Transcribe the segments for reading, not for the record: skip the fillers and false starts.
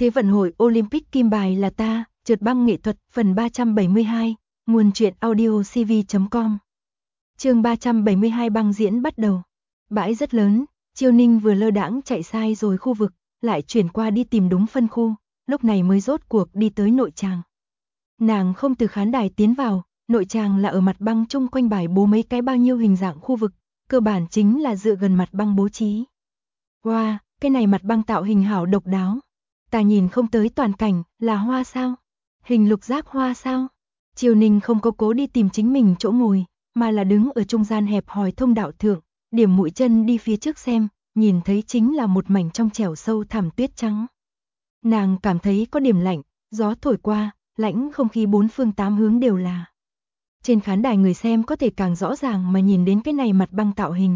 Thế vận hội Olympic kim bài là ta, trượt băng nghệ thuật, phần 372, nguồn truyện audio cv.com. Chương 372 băng diễn bắt đầu. Bãi rất lớn, Chiêu Ninh vừa lơ đãng chạy sai rồi khu vực, lại chuyển qua đi tìm đúng phân khu, lúc này mới rốt cuộc đi tới nội tràng. Nàng không từ khán đài tiến vào, nội tràng là ở mặt băng chung quanh bài bố mấy cái bao nhiêu hình dạng khu vực, cơ bản chính là dựa gần mặt băng bố trí. Wow, cái này mặt băng tạo hình hảo độc đáo. Ta nhìn không tới toàn cảnh, là hoa sao? Hình lục giác hoa sao? Chiêu Ninh không có cố đi tìm chính mình chỗ ngồi, mà là đứng ở trung gian hẹp hòi thông đạo thượng, điểm mũi chân đi phía trước xem, nhìn thấy chính là một mảnh trong trẻo sâu thẳm tuyết trắng. Nàng cảm thấy có điểm lạnh, gió thổi qua, lãnh không khí bốn phương tám hướng đều là. Trên khán đài người xem có thể càng rõ ràng mà nhìn đến cái này mặt băng tạo hình.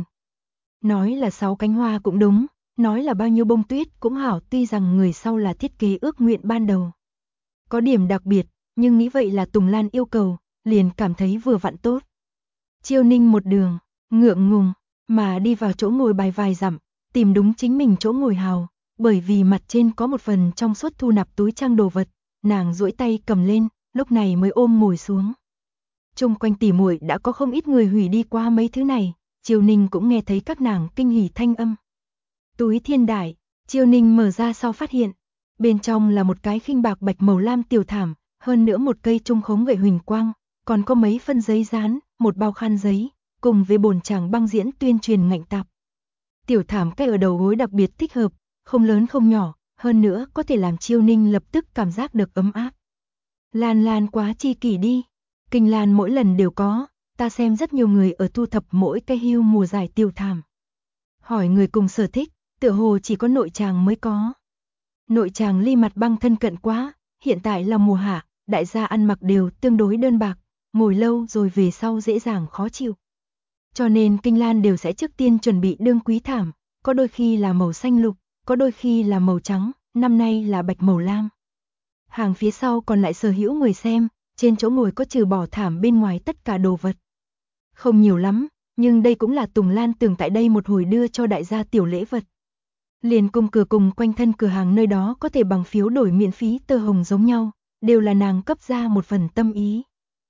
Nói là 6 cánh hoa cũng đúng, nói là bao nhiêu bông tuyết cũng hảo, tuy rằng người sau là thiết kế ước nguyện ban đầu. Có điểm đặc biệt, nhưng nghĩ vậy là Tùng Lan yêu cầu, liền cảm thấy vừa vặn tốt. Chiêu Ninh một đường, ngượng ngùng, mà đi vào chỗ ngồi bài vài dặm, tìm đúng chính mình chỗ ngồi hào, bởi vì mặt trên có một phần trong suốt thu nạp túi trang đồ vật, nàng duỗi tay cầm lên, lúc này mới ôm ngồi xuống. Chung quanh tỉ muội đã có không ít người hủy đi qua mấy thứ này, Chiêu Ninh cũng nghe thấy các nàng kinh hỉ thanh âm. Túi thiên đại, Chiêu Ninh mở ra sau phát hiện, bên trong là một cái khinh bạc bạch màu lam tiểu thảm, hơn nữa một cây trung khống gậy huỳnh quang, còn có mấy phân giấy dán, một bao khăn giấy, cùng với bồn chàng băng diễn tuyên truyền ngạnh tạp. Tiểu thảm cái ở đầu gối đặc biệt thích hợp, không lớn không nhỏ, hơn nữa có thể làm Chiêu Ninh lập tức cảm giác được ấm áp. Lan Lan quá chi kỷ đi, Kinh Lan mỗi lần đều có, ta xem rất nhiều người ở thu thập mỗi cái hưu mùa giải tiểu thảm. Hỏi người cùng sở thích, tựa hồ chỉ có nội tràng mới có. Nội tràng ly mặt băng thân cận quá, hiện tại là mùa hạ, đại gia ăn mặc đều tương đối đơn bạc, ngồi lâu rồi về sau dễ dàng khó chịu. Cho nên Kinh Lan đều sẽ trước tiên chuẩn bị đương quý thảm, có đôi khi là màu xanh lục, có đôi khi là màu trắng, năm nay là bạch màu lam. Hàng phía sau còn lại sở hữu người xem, trên chỗ ngồi có trừ bỏ thảm bên ngoài tất cả đồ vật. Không nhiều lắm, nhưng đây cũng là Tùng Lan tưởng tại đây một hồi đưa cho đại gia tiểu lễ vật. Liền cùng cửa cùng quanh thân cửa hàng nơi đó có thể bằng phiếu đổi miễn phí tơ hồng giống nhau, đều là nàng cấp ra một phần tâm ý.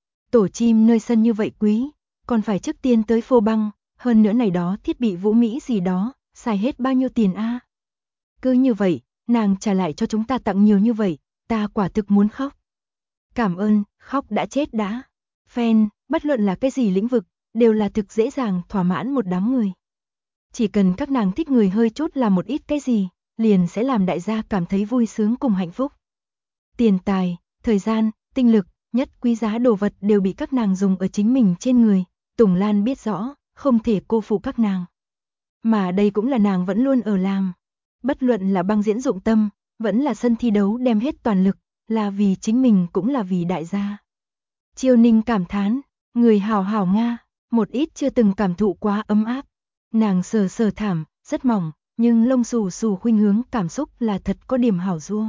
Tổ chim nơi sân như vậy quý, còn phải trước tiên tới phô băng, hơn nữa này đó thiết bị vũ mỹ gì đó, xài hết bao nhiêu tiền a? Cứ như vậy, nàng trả lại cho chúng ta tặng nhiều như vậy, ta quả thực muốn khóc. Cảm ơn, khóc đã chết đã. Fan, bất luận là cái gì lĩnh vực, đều là thực dễ dàng thỏa mãn một đám người. Chỉ cần các nàng thích người hơi chút là một ít cái gì, liền sẽ làm đại gia cảm thấy vui sướng cùng hạnh phúc. Tiền tài, thời gian, tinh lực, nhất quý giá đồ vật đều bị các nàng dùng ở chính mình trên người, Tùng Lan biết rõ, không thể cô phụ các nàng. Mà đây cũng là nàng vẫn luôn ở làm. Bất luận là băng diễn dụng tâm, vẫn là sân thi đấu đem hết toàn lực, là vì chính mình cũng là vì đại gia. Chiêu Ninh cảm thán, người hảo hảo Nga, một ít chưa từng cảm thụ quá ấm áp. Nàng sờ sờ thảm, rất mỏng, nhưng lông xù xù khuynh hướng cảm xúc là thật có điểm hảo dua.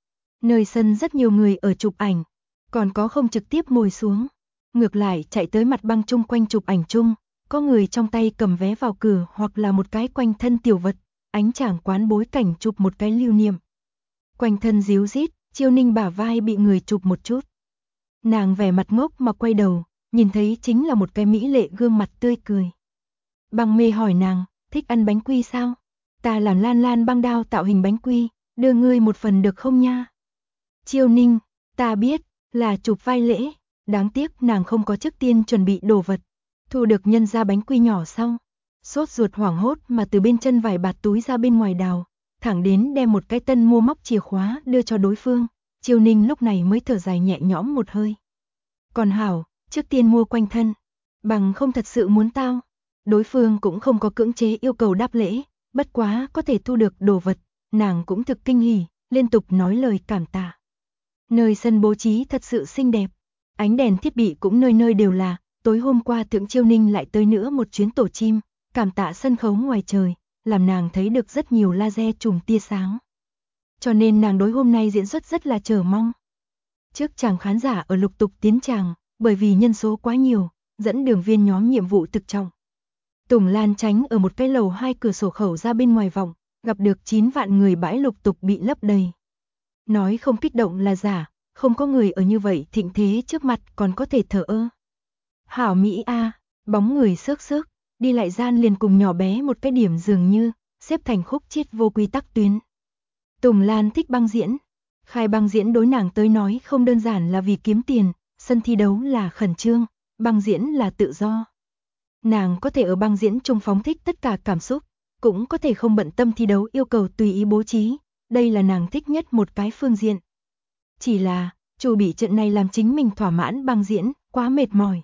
Nơi sân rất nhiều người ở chụp ảnh, còn có không trực tiếp ngồi xuống. Ngược lại chạy tới mặt băng chung quanh chụp ảnh chung, có người trong tay cầm vé vào cửa hoặc là một cái quanh thân tiểu vật, ánh chảng quán bối cảnh chụp một cái lưu niệm. Quanh thân díu dít, Chiêu Ninh bả vai bị người chụp một chút. Nàng vẻ mặt ngốc mà quay đầu, nhìn thấy chính là một cái mỹ lệ gương mặt tươi cười. Băng mê hỏi nàng, thích ăn bánh quy sao? Ta làm Lan Lan băng đao tạo hình bánh quy, đưa ngươi một phần được không nha? Chiêu Ninh, ta biết, là chụp vai lễ, đáng tiếc nàng không có trước tiên chuẩn bị đồ vật. Thu được nhân ra bánh quy nhỏ sau, sốt ruột hoảng hốt mà từ bên chân vải bạt túi ra bên ngoài đào, thẳng đến đem một cái tân mua móc chìa khóa đưa cho đối phương. Chiêu Ninh lúc này mới thở dài nhẹ nhõm một hơi. Còn hảo, trước tiên mua quanh thân, bằng không thật sự muốn tao. Đối phương cũng không có cưỡng chế yêu cầu đáp lễ, bất quá có thể thu được đồ vật, nàng cũng thực kinh hỉ, liên tục nói lời cảm tạ. Nơi sân bố trí thật sự xinh đẹp, ánh đèn thiết bị cũng nơi nơi đều là, tối hôm qua Thượng Chiêu Ninh lại tới nữa một chuyến tổ chim, cảm tạ sân khấu ngoài trời, làm nàng thấy được rất nhiều laser chùm tia sáng. Cho nên nàng đối hôm nay diễn xuất rất là chờ mong. Trước chàng khán giả ở lục tục tiến tràng, bởi vì nhân số quá nhiều, dẫn đường viên nhóm nhiệm vụ thực trọng. Tùng Lan tránh ở một cái lầu 2 cửa sổ khẩu ra bên ngoài vọng, gặp được 9 vạn người bãi lục tục bị lấp đầy. Nói không kích động là giả, không có người ở như vậy thịnh thế trước mặt còn có thể thờ ơ. Hảo Mỹ a, bóng người xước xước, đi lại gian liền cùng nhỏ bé một cái điểm dường như, xếp thành khúc chiết vô quy tắc tuyến. Tùng Lan thích băng diễn. Khai băng diễn đối nàng tới nói không đơn giản là vì kiếm tiền, sân thi đấu là khẩn trương, băng diễn là tự do. Nàng có thể ở băng diễn trung phóng thích tất cả cảm xúc, cũng có thể không bận tâm thi đấu yêu cầu tùy ý bố trí, đây là nàng thích nhất một cái phương diện. Chỉ là, chủ bị trận này làm chính mình thỏa mãn băng diễn, quá mệt mỏi.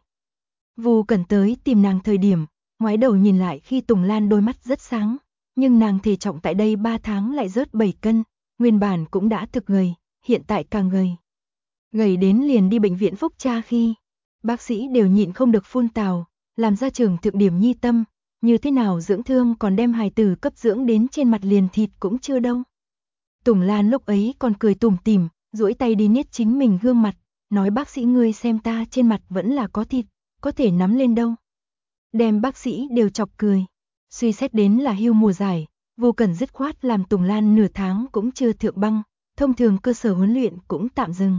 Vu Cẩn tới tìm nàng thời điểm, ngoái đầu nhìn lại khi Tùng Lan đôi mắt rất sáng, nhưng nàng thể trọng tại đây 3 tháng lại rớt 7 cân, nguyên bản cũng đã thực gầy, hiện tại càng gầy. Gầy đến liền đi bệnh viện phúc tra khi, bác sĩ đều nhịn không được phun tào, làm ra trường thượng điểm nhi tâm, như thế nào dưỡng thương còn đem hài tử cấp dưỡng đến trên mặt liền thịt cũng chưa đâu. Tùng Lan lúc ấy còn cười tủm tỉm, duỗi tay đi niết chính mình gương mặt, nói bác sĩ ngươi xem ta trên mặt vẫn là có thịt, có thể nắm lên đâu. Đem bác sĩ đều chọc cười. Suy xét đến là hưu mùa giải, Vô Cẩn dứt khoát làm Tùng Lan nửa tháng cũng chưa thượng băng, thông thường cơ sở huấn luyện cũng tạm dừng.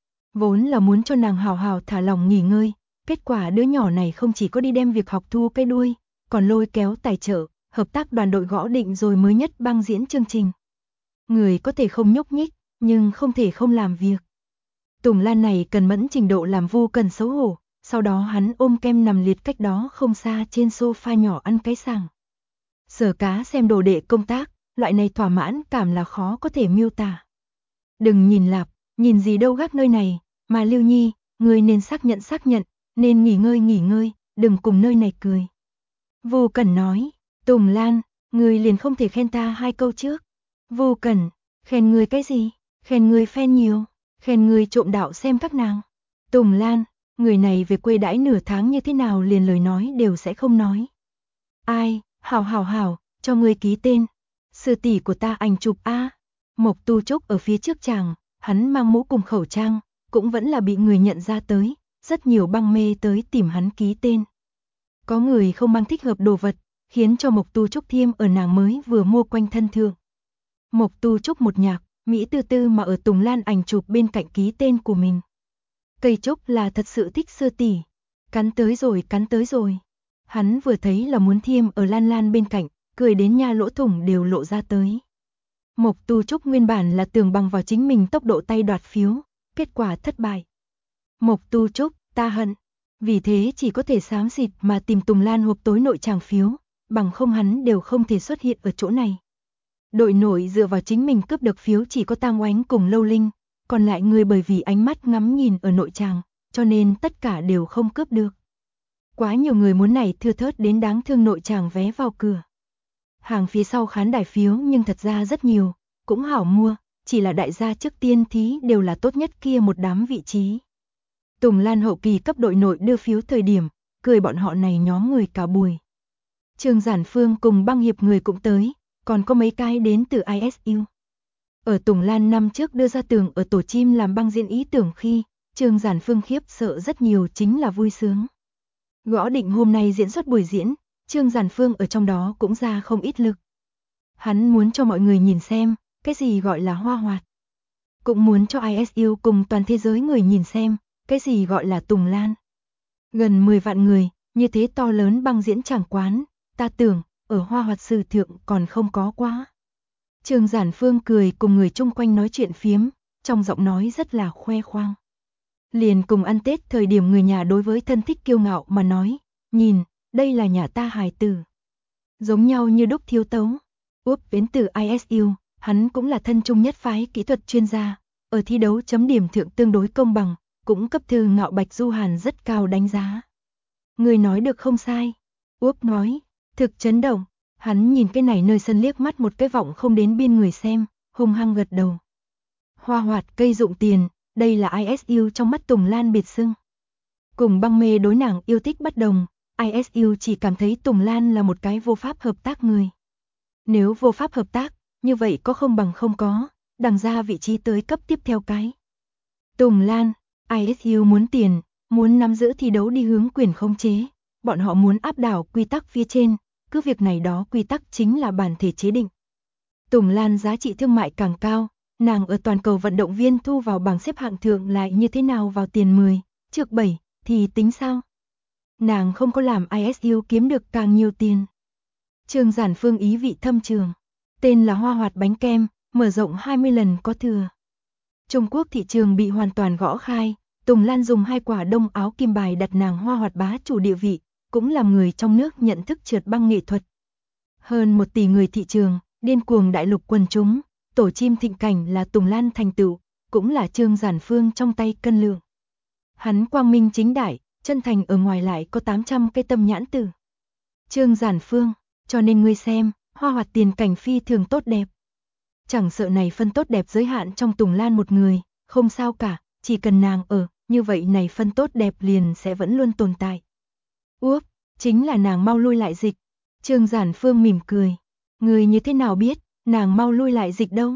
Vốn là muốn cho nàng hào hào thả lòng nghỉ ngơi, kết quả đứa nhỏ này không chỉ có đi đem việc học thu cái đuôi, còn lôi kéo tài trợ, hợp tác đoàn đội gõ định rồi mới nhất băng diễn chương trình. Người có thể không nhúc nhích, nhưng không thể không làm việc. Tùng Lan này cần mẫn trình độ làm Vô Cẩn xấu hổ, sau đó hắn ôm kem nằm liệt cách đó không xa trên sofa nhỏ ăn cái sàng. Sở Cá xem đồ đệ công tác, loại này thỏa mãn cảm là khó có thể miêu tả. Đừng nhìn lạp, nhìn gì đâu gác nơi này, mà Lưu Nhi, ngươi nên xác nhận, nên nghỉ ngơi, đừng cùng nơi này cười. Vô Cẩn nói, Tùng Lan, ngươi liền không thể khen ta 2 câu trước. Vô Cẩn, khen ngươi cái gì? Khen ngươi fan nhiều, khen ngươi trộm đạo xem các nàng. Tùng Lan, người này về quê đãi nửa tháng như thế nào liền lời nói đều sẽ không nói. Ai, hảo, cho ngươi ký tên. Sư tỷ của ta ảnh chụp a. Mộc Tu Trúc ở phía trước chàng, hắn mang mũ cùng khẩu trang, cũng vẫn là bị người nhận ra tới, rất nhiều băng mê tới tìm hắn ký tên. Có người không mang thích hợp đồ vật, khiến cho Mộc Tu Trúc thiêm ở nàng mới vừa mua quanh thân thượng. Mộc Tu Trúc một nhạc, Mỹ tư tư mà ở Tùng Lan ảnh chụp bên cạnh ký tên của mình. Cây Trúc là thật sự thích sư tỷ. Cắn tới rồi. Hắn vừa thấy là muốn thiêm ở Lan Lan bên cạnh, cười đến nha lỗ thủng đều lộ ra tới. Mộc Tu Trúc nguyên bản là tưởng bằng vào chính mình tốc độ tay đoạt phiếu, kết quả thất bại. Mộc Tu Trúc, ta hận. Vì thế chỉ có thể xám xịt mà tìm Tùng Lan hộp tối nội tràng phiếu, bằng không hắn đều không thể xuất hiện ở chỗ này. Đội nội dựa vào chính mình cướp được phiếu chỉ có Tam Oánh cùng Lâu Linh, còn lại người bởi vì ánh mắt ngắm nhìn ở nội tràng, cho nên tất cả đều không cướp được. Quá nhiều người muốn này thưa thớt đến đáng thương nội tràng vé vào cửa. Hàng phía sau khán đài phiếu nhưng thật ra rất nhiều, cũng hảo mua, chỉ là đại gia trước tiên thí đều là tốt nhất kia một đám vị trí. Tùng Lan hậu kỳ cấp đội nội đưa phiếu thời điểm, cười bọn họ này nhóm người cả buổi. Trương Giản Phương cùng băng hiệp người cũng tới, còn có mấy cái đến từ ISU. Ở Tùng Lan năm trước đưa ra tưởng ở tổ chim làm băng diễn ý tưởng khi, Trương Giản Phương khiếp sợ rất nhiều chính là vui sướng. Gõ định hôm nay diễn xuất buổi diễn, Trương Giản Phương ở trong đó cũng ra không ít lực. Hắn muốn cho mọi người nhìn xem, cái gì gọi là hoa hoạt. Cũng muốn cho ISU cùng toàn thế giới người nhìn xem, cái gì gọi là Tùng Lan. Gần 10 vạn người, như thế to lớn băng diễn tràng quán, ta tưởng, ở hoa hoạt sử thượng còn không có quá. Trương Giản Phương cười cùng người chung quanh nói chuyện phiếm, trong giọng nói rất là khoe khoang. Liền cùng ăn Tết thời điểm người nhà đối với thân thích kiêu ngạo mà nói, nhìn, đây là nhà ta hài tử. Giống nhau như đúc thiếu tấu. Úp đến từ ISU, hắn cũng là thân trung nhất phái kỹ thuật chuyên gia, ở thi đấu chấm điểm thượng tương đối công bằng, cũng cấp thư ngạo Bạch Du Hàn rất cao đánh giá. Người nói được không sai. Úp nói, thực chấn động, hắn nhìn cái này nơi sân liếc mắt một cái vọng không đến biên người xem, hung hăng gật đầu. Hoa hoạt cây dụng tiền, đây là ISU trong mắt Tùng Lan biệt xưng. Cùng băng mê đối nàng yêu thích bất đồng, ISU chỉ cảm thấy Tùng Lan là một cái vô pháp hợp tác người. Nếu vô pháp hợp tác, như vậy có không bằng không có, đằng ra vị trí tới cấp tiếp theo cái. Tùng Lan, ISU muốn tiền, muốn nắm giữ thi đấu đi hướng quyền khống chế, bọn họ muốn áp đảo quy tắc phía trên, cứ việc này đó quy tắc chính là bản thể chế định. Tùng Lan giá trị thương mại càng cao, nàng ở toàn cầu vận động viên thu vào bảng xếp hạng thượng lại như thế nào vào tiền 10, trước 7 thì tính sao? Nàng không có làm ISU kiếm được càng nhiều tiền. Trương Giản Phương ý vị thâm trường, tên là Hoa Hoạt bánh kem, mở rộng 20 lần có thừa. Trung Quốc thị trường bị hoàn toàn gõ khai, Tùng Lan dùng 2 quả đông áo kim bài đặt nàng Hoa Hoạt bá chủ địa vị, cũng làm người trong nước nhận thức trượt băng nghệ thuật. Hơn 1 tỷ người thị trường, điên cuồng đại lục quần chúng, tổ chim thịnh cảnh là Tùng Lan thành tựu, cũng là Trương Giản Phương trong tay cân lượng. Hắn quang minh chính đại, chân thành ở ngoài lại có 800 cái tâm nhãn tử. Trương Giản Phương, cho nên ngươi xem, Hoa Hoạt tiền cảnh phi thường tốt đẹp. Chẳng sợ này phân tốt đẹp giới hạn trong Tùng Lan một người, không sao cả, chỉ cần nàng ở, như vậy này phân tốt đẹp liền sẽ vẫn luôn tồn tại. Úp, chính là nàng mau lui lại dịch. Trương Giản Phương mỉm cười. Người như thế nào biết, nàng mau lui lại dịch đâu?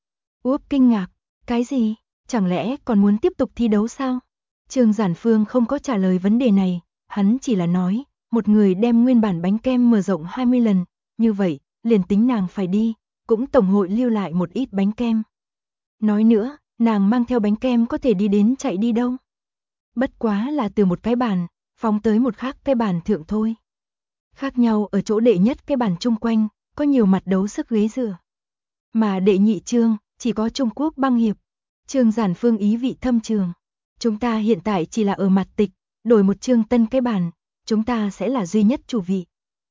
Úp kinh ngạc, cái gì, chẳng lẽ còn muốn tiếp tục thi đấu sao? Trương Giản Phương không có trả lời vấn đề này, hắn chỉ là nói, một người đem nguyên bản bánh kem mở rộng 20 lần, như vậy, liền tính nàng phải đi, cũng tổng hội lưu lại một ít bánh kem. Nói nữa, nàng mang theo bánh kem có thể đi đến chạy đi đâu? Bất quá là từ một cái bàn, phóng tới một khác cái bàn thượng thôi. Khác nhau ở chỗ đệ nhất cái bàn chung quanh, có nhiều mặt đấu sức ghế dựa. Mà đệ nhị chương, chỉ có Trung Quốc băng hiệp. Trương Giản Phương ý vị thâm trường. Chúng ta hiện tại chỉ là ở mặt tịch, đổi một chương tân cái bàn, chúng ta sẽ là duy nhất chủ vị.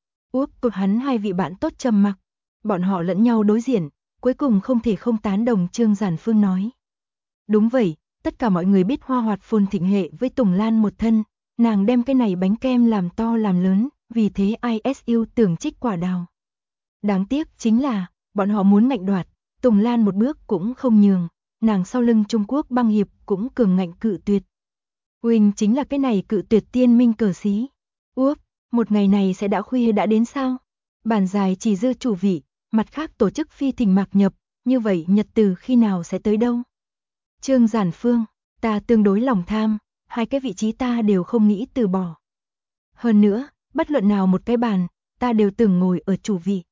Úp cột hắn 2 vị bạn tốt trầm mặc. Bọn họ lẫn nhau đối diện, cuối cùng không thể không tán đồng Trương Giản Phương nói. Đúng vậy, tất cả mọi người biết Hoa Hoạt phồn thịnh hệ với Tùng Lan một thân, nàng đem cái này bánh kem làm to làm lớn, vì thế ISU tưởng trích quả đào. Đáng tiếc chính là, bọn họ muốn ngạnh đoạt, Tùng Lan một bước cũng không nhường, nàng sau lưng Trung Quốc băng hiệp cũng cường ngạnh cự tuyệt. Huynh chính là cái này cự tuyệt tiên minh cờ xí. Úp, một ngày này sẽ đã khuya đã đến sao? Bàn dài chỉ dư chủ vị, mặt khác tổ chức phi thỉnh mạc nhập, như vậy nhật từ khi nào sẽ tới đâu? Trương Giản Phương, ta tương đối lòng tham, 2 cái vị trí ta đều không nghĩ từ bỏ. Hơn nữa, bất luận nào một cái bàn, ta đều từng ngồi ở chủ vị.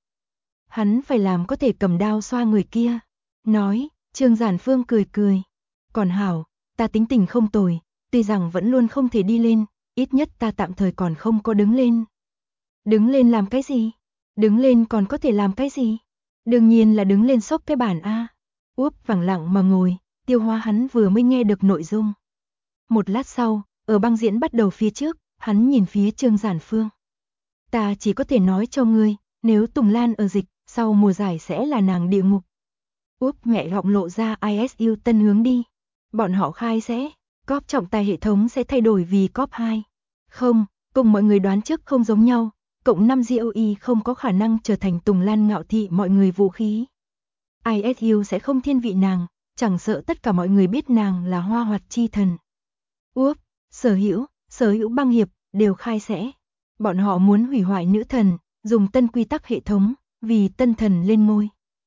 Hắn phải làm có thể cầm đao xoa người kia. Nói, Trương Giản Phương cười cười. Còn hảo, ta tính tình không tồi, tuy rằng vẫn luôn không thể đi lên, ít nhất ta tạm thời còn không có đứng lên. Đứng lên làm cái gì? Đứng lên còn có thể làm cái gì? Đương nhiên là đứng lên xốc cái bàn A. Úp vẳng lặng mà ngồi, tiêu hóa hắn vừa mới nghe được nội dung. Một lát sau, ở băng diễn bắt đầu phía trước, hắn nhìn phía Trương Giản Phương. Ta chỉ có thể nói cho ngươi, nếu Tùng Lan ở dịch, sau mùa giải sẽ là nàng địa ngục. Úp mẹ gọng lộ ra ISU tân hướng đi. Bọn họ khai sẽ, cóp trọng tài hệ thống sẽ thay đổi vì cóp 2. Không, cùng mọi người đoán trước không giống nhau, cộng 5 GOE không có khả năng trở thành Tùng Lan ngạo thị mọi người vũ khí. ISU sẽ không thiên vị nàng, chẳng sợ tất cả mọi người biết nàng là Hoa Hoạt chi thần. Úp, sở hữu băng hiệp, đều khai sẽ. Bọn họ muốn hủy hoại nữ thần, dùng tân quy tắc hệ thống, vì tân thần lên ngôi.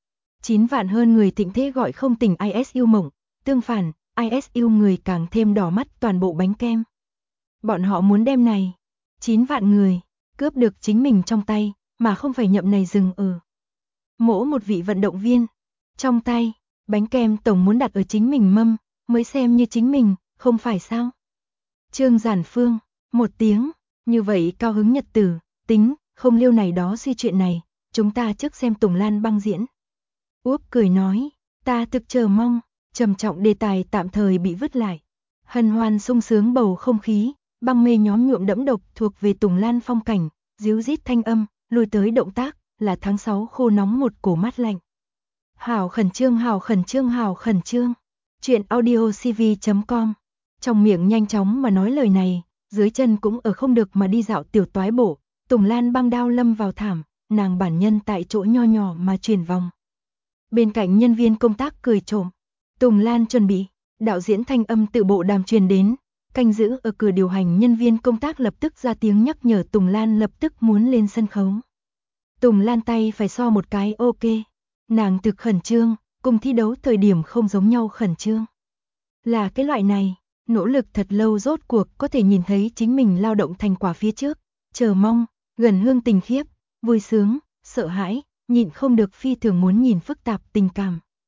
9 vạn hơn người thịnh thế gọi không tỉnh ISU mộng, tương phản, ISU người càng thêm đỏ mắt toàn bộ bánh kem. Bọn họ muốn đem này, 9 vạn người, cướp được chính mình trong tay, mà không phải nhậm này dừng ở. Mỗi một vị vận động viên, trong tay, bánh kem tổng muốn đặt ở chính mình mâm, mới xem như chính mình, không phải sao? Trương Giản Phương, một tiếng, như vậy cao hứng nhật tử, tính, không liêu này đó suy chuyện này, chúng ta trước xem Tùng Lan băng diễn. Úp cười nói, ta thực chờ mong, trầm trọng đề tài tạm thời bị vứt lại. Hân hoan sung sướng bầu không khí, băng mê nhóm nhuộm đẫm độc thuộc về Tùng Lan phong cảnh, díu rít thanh âm, lùi tới động tác, là tháng 6 khô nóng một cổ mát lạnh. Hào khẩn trương hào khẩn trương hào khẩn trương. Chuyện audiocv.com. Trong miệng nhanh chóng mà nói lời này, dưới chân cũng ở không được mà đi dạo tiểu toái bộ, Tùng Lan băng đao lâm vào thảm, nàng bản nhân tại chỗ nho nhỏ mà chuyển vòng. Bên cạnh nhân viên công tác cười trộm. Tùng Lan chuẩn bị, đạo diễn thanh âm tự bộ đàm truyền đến, canh giữ ở cửa điều hành nhân viên công tác lập tức ra tiếng nhắc nhở Tùng Lan lập tức muốn lên sân khấu. Tùng Lan tay phải so một cái ok. Nàng thực khẩn trương, cùng thi đấu thời điểm không giống nhau khẩn trương. Là cái loại này, nỗ lực thật lâu rốt cuộc có thể nhìn thấy chính mình lao động thành quả phía trước, chờ mong, gần hương tình khiếp, vui sướng, sợ hãi, nhịn không được phi thường muốn nhìn phức tạp tình cảm.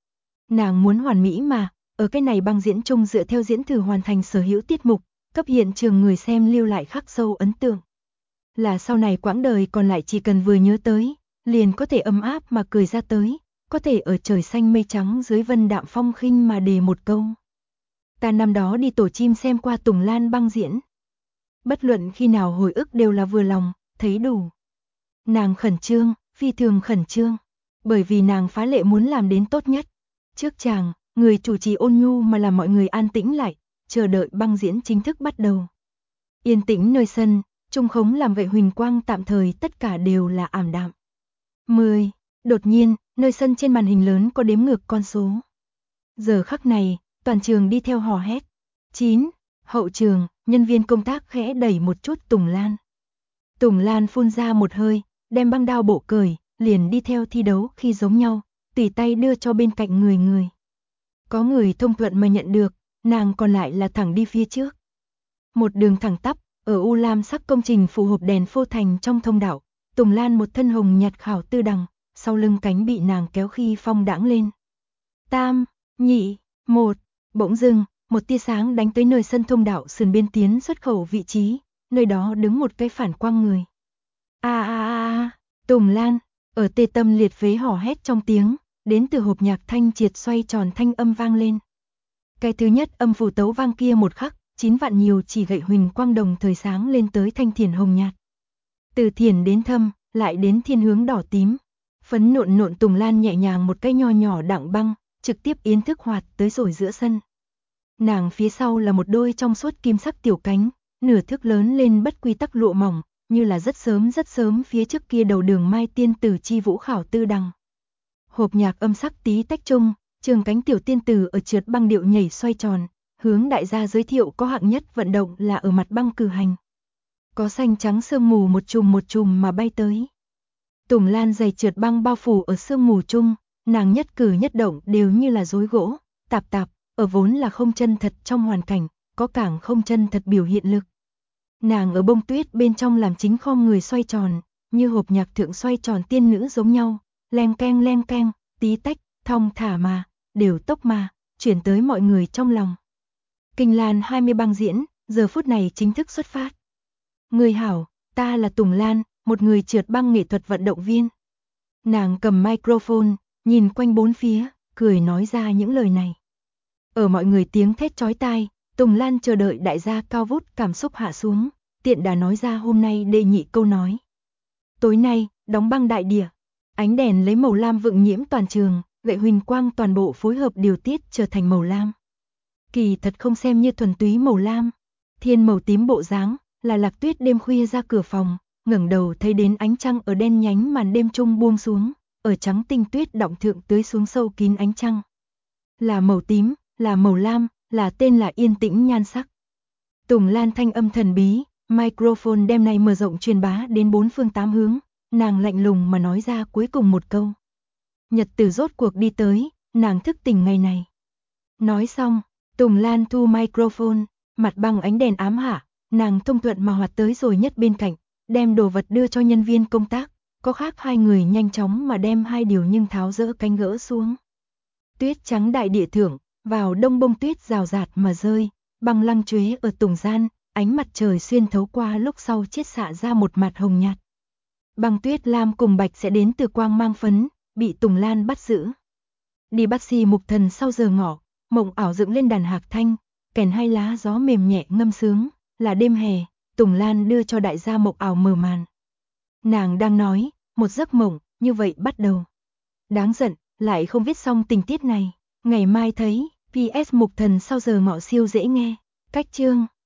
Nàng muốn hoàn mỹ mà, ở cái này băng diễn chung dựa theo diễn thử hoàn thành sở hữu tiết mục, cấp hiện trường người xem lưu lại khắc sâu ấn tượng. Là sau này quãng đời còn lại chỉ cần vừa nhớ tới, liền có thể ấm áp mà cười ra tới, có thể ở trời xanh mây trắng dưới vân đạm phong khinh mà đề một câu. Ta năm đó đi tổ chim xem qua Tùng Lan băng diễn. Bất luận khi nào hồi ức đều là vừa lòng, thấy đủ. Nàng khẩn trương, phi thường khẩn trương, bởi vì nàng phá lệ muốn làm đến tốt nhất. Trước chàng, người chủ trì ôn nhu mà làm mọi người an tĩnh lại, chờ đợi băng diễn chính thức bắt đầu. Yên tĩnh nơi sân, trung khống làm vậy huỳnh quang tạm thời tất cả đều là ảm đạm. 10. Đột nhiên, nơi sân trên màn hình lớn có đếm ngược con số. Giờ khắc này, toàn trường đi theo hò hét. 9. Hậu trường, nhân viên công tác khẽ đẩy một chút Tùng Lan. Tùng Lan phun ra một hơi, đem băng đao bộ cởi, liền đi theo thi đấu khi giống nhau, tùy tay đưa cho bên cạnh người. Có người thông thuận mà nhận được, nàng còn lại là thẳng đi phía trước. Một đường thẳng tắp, ở u lam sắc công trình phù hợp đèn phô thành trong thông đạo, Tùng Lan một thân hồng nhạt khảo tư đằng, sau lưng cánh bị nàng kéo khi phong đãng lên. 3, 2, 1, bỗng dưng, một tia sáng đánh tới nơi sân thông đạo sườn biên tiến xuất khẩu vị trí, nơi đó đứng một cái phản quang người. Tùng Lan, ở tê tâm liệt phế hò hét trong tiếng, đến từ hộp nhạc thanh triệt xoay tròn thanh âm vang lên. Cái thứ nhất âm phủ tấu vang kia một khắc, 9 vạn nhiều chỉ gậy huỳnh quang đồng thời sáng lên tới thanh thiền hồng nhạt. Từ thiền đến thâm, lại đến thiên hướng đỏ tím. Phấn nộn nộn Tùng Lan nhẹ nhàng một cái nho nhỏ đặng băng, trực tiếp yến thức hoạt tới rồi giữa sân. Nàng phía sau là một đôi trong suốt kim sắc tiểu cánh, nửa thước lớn lên bất quy tắc lụa mỏng, như là rất sớm phía trước kia đầu đường mai tiên tử chi vũ khảo tư đằng. Hộp nhạc âm sắc tí tách chung, trường cánh tiểu tiên tử ở trượt băng điệu nhảy xoay tròn, hướng đại gia giới thiệu có hạng nhất vận động là ở mặt băng cử hành. Có xanh trắng sương mù một chùm mà bay tới. Tùng Lan giày trượt băng bao phủ ở sương mù chung, nàng nhất cử nhất động đều như là rối gỗ, tạp, ở vốn là không chân thật trong hoàn cảnh, có càng không chân thật biểu hiện lực. Nàng ở bông tuyết bên trong làm chính khom người xoay tròn, như hộp nhạc thượng xoay tròn tiên nữ giống nhau, leng keng, tí tách, thong thả mà, đều tốc mà, chuyển tới mọi người trong lòng. Kinh Lan 20 băng diễn, giờ phút này chính thức xuất phát. Người hảo, ta là Tùng Lan, một người trượt băng nghệ thuật vận động viên. Nàng cầm microphone, nhìn quanh bốn phía, cười nói ra những lời này. Ở mọi người tiếng thét chói tai, Tùng Lan chờ đợi đại gia cao vút cảm xúc hạ xuống, tiện đã nói ra hôm nay đệ nhị câu nói. Tối nay, đóng băng đại địa, ánh đèn lấy màu lam vượng nhiễm toàn trường, gậy huỳnh quang toàn bộ phối hợp điều tiết trở thành màu lam. Kỳ thật không xem như thuần túy màu lam, thiên màu tím bộ dáng, là Lạc Tuyết đêm khuya ra cửa phòng, ngẩng đầu thấy đến ánh trăng ở đen nhánh màn đêm trung buông xuống, ở trắng tinh tuyết đọng thượng tưới xuống sâu kín ánh trăng. Là màu tím, là màu lam, là tên là yên tĩnh nhan sắc. Tùng Lan thanh âm thần bí, microphone đem này mở rộng truyền bá đến bốn phương tám hướng, nàng lạnh lùng mà nói ra cuối cùng một câu. Nhật tử rốt cuộc đi tới, nàng thức tỉnh ngày này. Nói xong, Tùng Lan thu microphone, mặt băng ánh đèn ám hạ, nàng thông thuận mà hoạt tới rồi nhất bên cạnh, đem đồ vật đưa cho nhân viên công tác, có khác hai người nhanh chóng mà đem hai điều nhưng tháo dỡ cánh gỡ xuống. Tuyết trắng đại địa thượng, vào đông bông tuyết rào rạt mà rơi, băng lăng chuế ở Tùng Gian, ánh mặt trời xuyên thấu qua lúc sau chiết xạ ra một mặt hồng nhạt. Băng tuyết lam cùng bạch sẽ đến từ quang mang phấn, bị Tùng Lan bắt giữ. Đi bắt xì mục thần sau giờ ngọ, mộng ảo dựng lên đàn hạc thanh, kèn hai lá gió mềm nhẹ ngâm sướng, là đêm hè, Tùng Lan đưa cho đại gia mộng ảo mở màn. Nàng đang nói, một giấc mộng, như vậy bắt đầu. Đáng giận, lại không viết xong tình tiết này, ngày mai thấy, PS mục thần sau giờ ngọ siêu dễ nghe, cách chương.